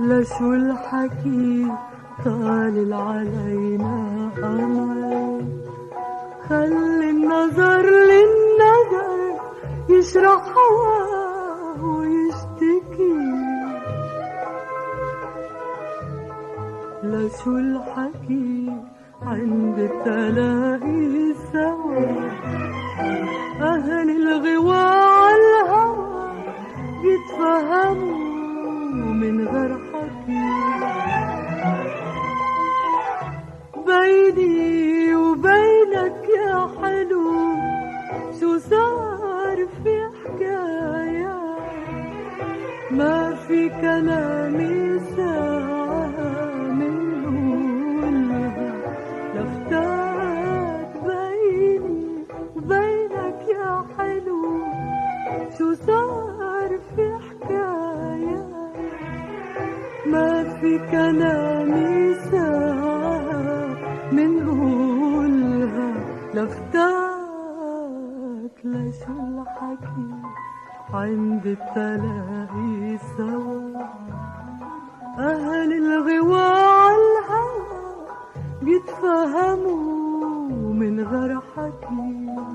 لا شو الحكي طالل علينا قمر، خلي النظر للنظر يشرح هواه ويشتكي. لا شو الحكي عند التلاقي سوا، أهل الغوا عالهوى يتفهموا من غير حكي. بيني وبينك يا حلو شو صار في حكاية، ما في كلامي ساعة منقولها لفتات. بيني وبينك يا حلو شو صار في حكاية، ما في كلامي ساعة منقولها لفتات. لا شو الحكي عند التلاقي سوا، أهل الغوا عالهوى بيتفهموا من غير حكي.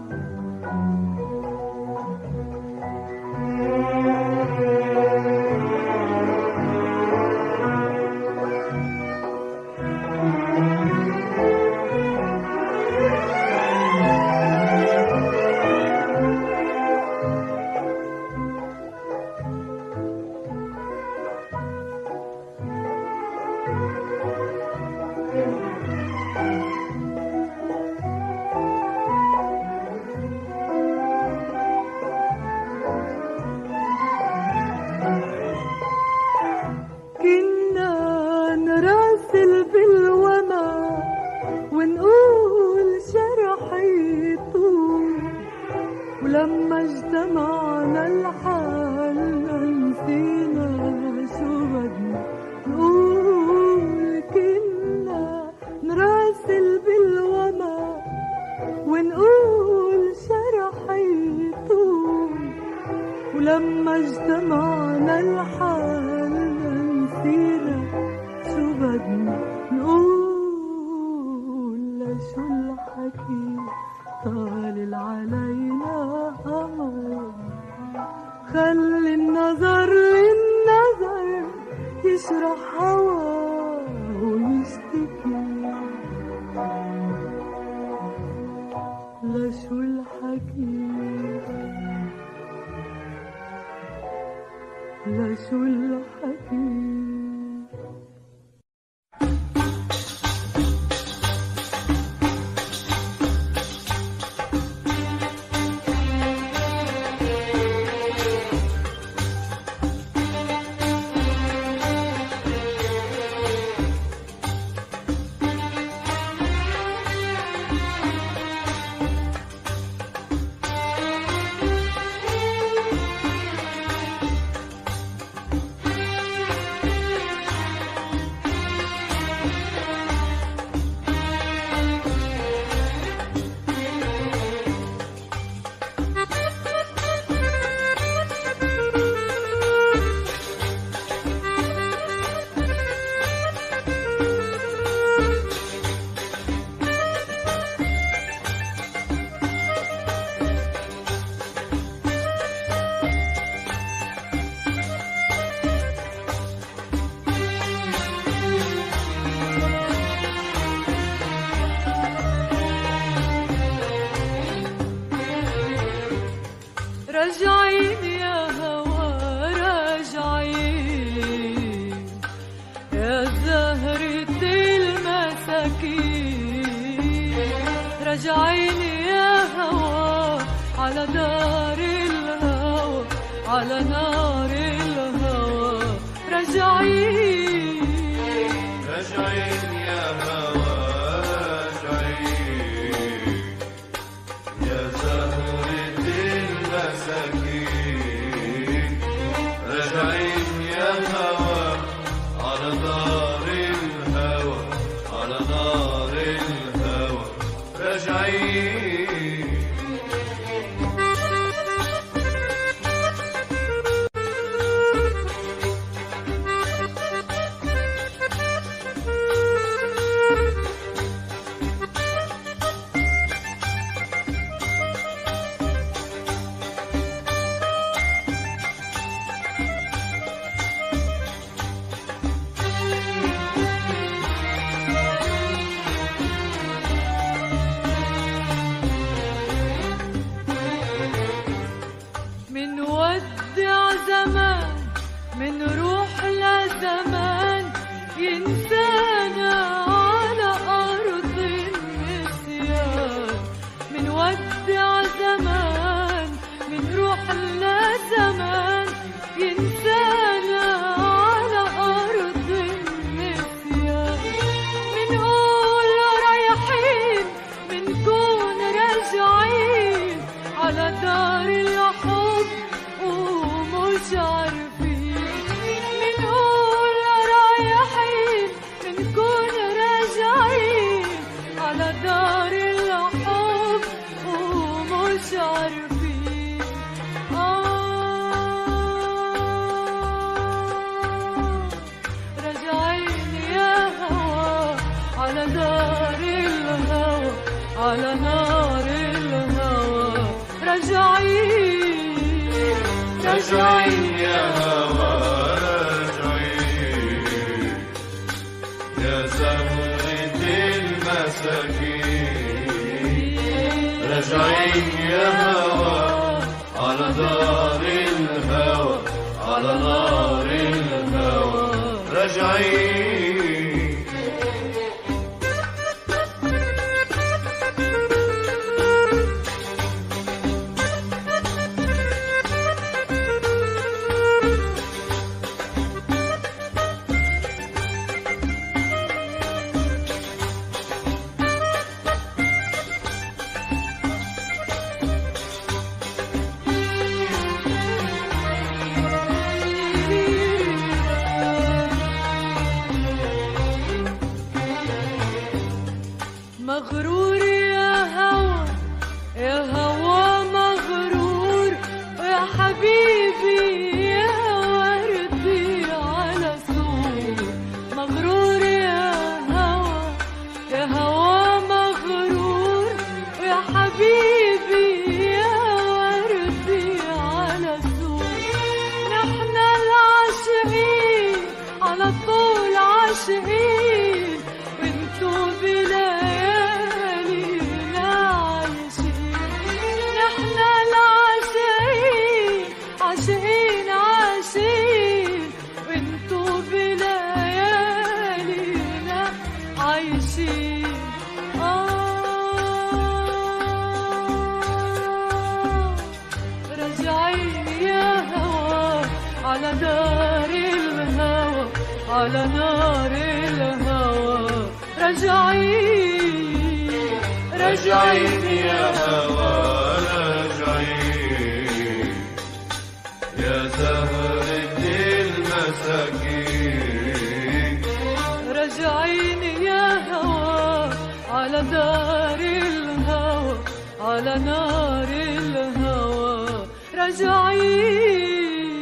ولما اجتمعنا الحال نسينا شو بدنا نقول. كنا نراسل بالوما ونقول شرح يطول، ولما اجتمعنا الحال نسينا شو بدنا نقول. لا شو الحكي طالل علينا قمر، خلي النظر للنظر يشرح هواه ويشتكي. لا شو الحكي لا شو الحكي. راجعين يا هوا راجعين يا زهرة المساكين، راجعين يا هوا على دار الهوى على نار الهوى. راجعين راجعين يا هوا راجعين يا زهرة المساكين، راجعين يا هوا على نار الهوى على نار الهوى. راجعين من روح لزمان ينسانا على أرض النسيان، من ودع زمان من روح لزمان ينسانا على أرض النسيان، منقول رايحين منكون راجعين على دار الحب ومش عارفين، منقول رايحين منكون راجعين على دار الحب ومش عارفين. راجعين يا هوا على دار الهوى على نار الهوى، راجعين راجعين يا هوا راجعين يا زهرة المساكين، راجعين يا هوا على دار الهوى على نار الهوى، راجعين مغرور يا هوا يا هوا مغرور، يا حبيبي يا وردي على سور، مغرور يا هوا مغرور، يا حبيبي يا وردي على سور، نحن العاشقين على طول عاشقين وانتو بليالينا عايشين، نحن العاشقين عاشقين عاشقين وانتو بليالينا عايشين. راجعين يا هوا على دار الهوى على نار الهوى، راجعين راجعين يا هوا راجعين يا زهرة المساكين، راجعين يا هوا على دار الهوى على نار الهوى، راجعين.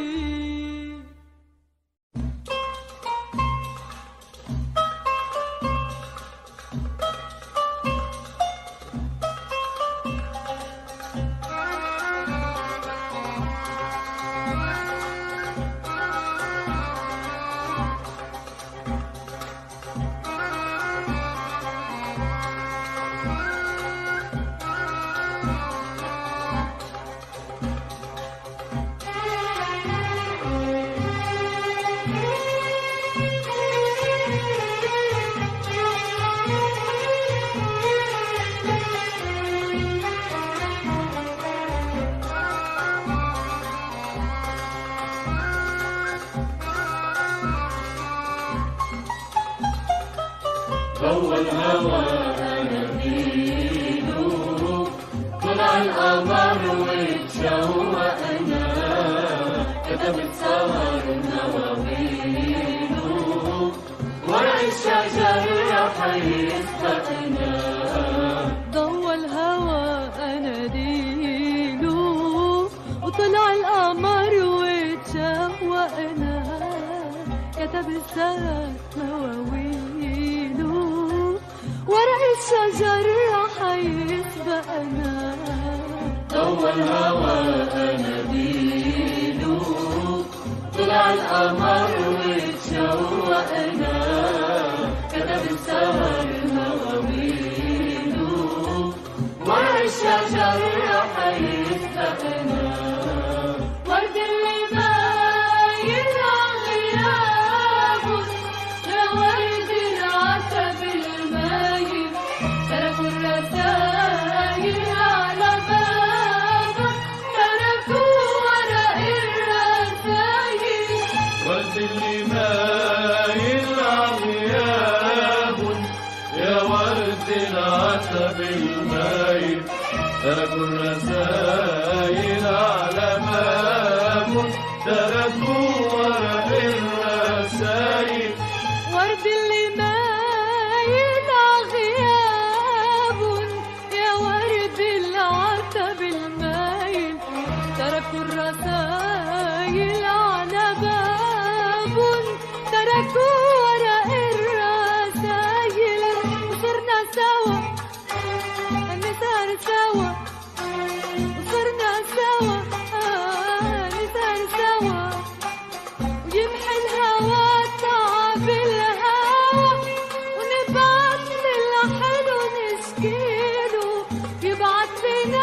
ضوى الهوى أناديله، طلع القمر واتشوقنا، كتبت سهر نواويله، ورق الشجر رح يسبقنا. ضوى الهوى أناديله وطلع القمر واتشوقنا، كتب السهر مواويله، ورق الشجر رح يسبقنا. ضوى الهوى أناديله، طلع القمر واتشوقنا، كتب السهر مواويله، ورق الشجر رح يسبقنا. ورد اللي باين اللي مايل عغياب يا ورد العتب المايل تركوا الرسايل على باب تركوا ورق الرسايل ورد اللي مايل غياب يا ورد العتب المايل تركوا الرسايل على باب تركوا ورق الرسايل وصرنا سوا نسهر سوا وصرنا سوا نسهر سوا ويمحي الهوى تعب الهوى ونبعت للحلو نشكيله يبعت لنا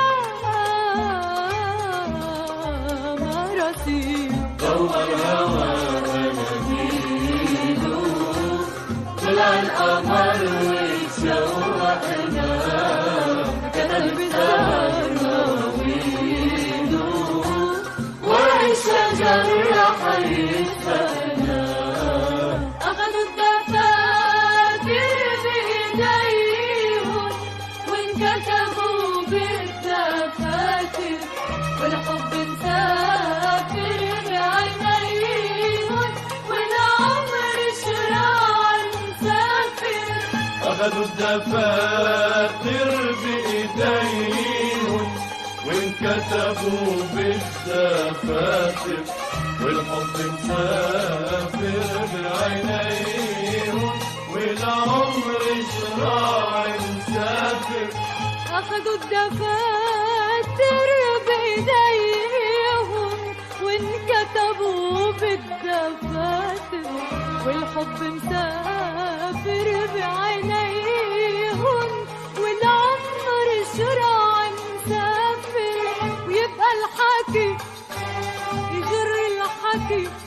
مراسيل ضوء الهوى مناديله طلع القمر وتشوقنا كتب السهر مواويله ورق الشجر راح يدفنا أخذوا الدفاتر بإيديهم وانكتبوا بالدفاتر والحب مسافر بعينيهم والعمر شراع مسافر أخذوا الدفاتر بإيديهم وانكتبوا بالدفاتر والحب مسافر بعينيهم والعمر شراع مسافر أخذوا الدفاتر بإيديهم وانكتبوا بالدفاتر والحب مسافر بعينيهم والعمر شراع مسافر ويبقى الحكي يجر الحكي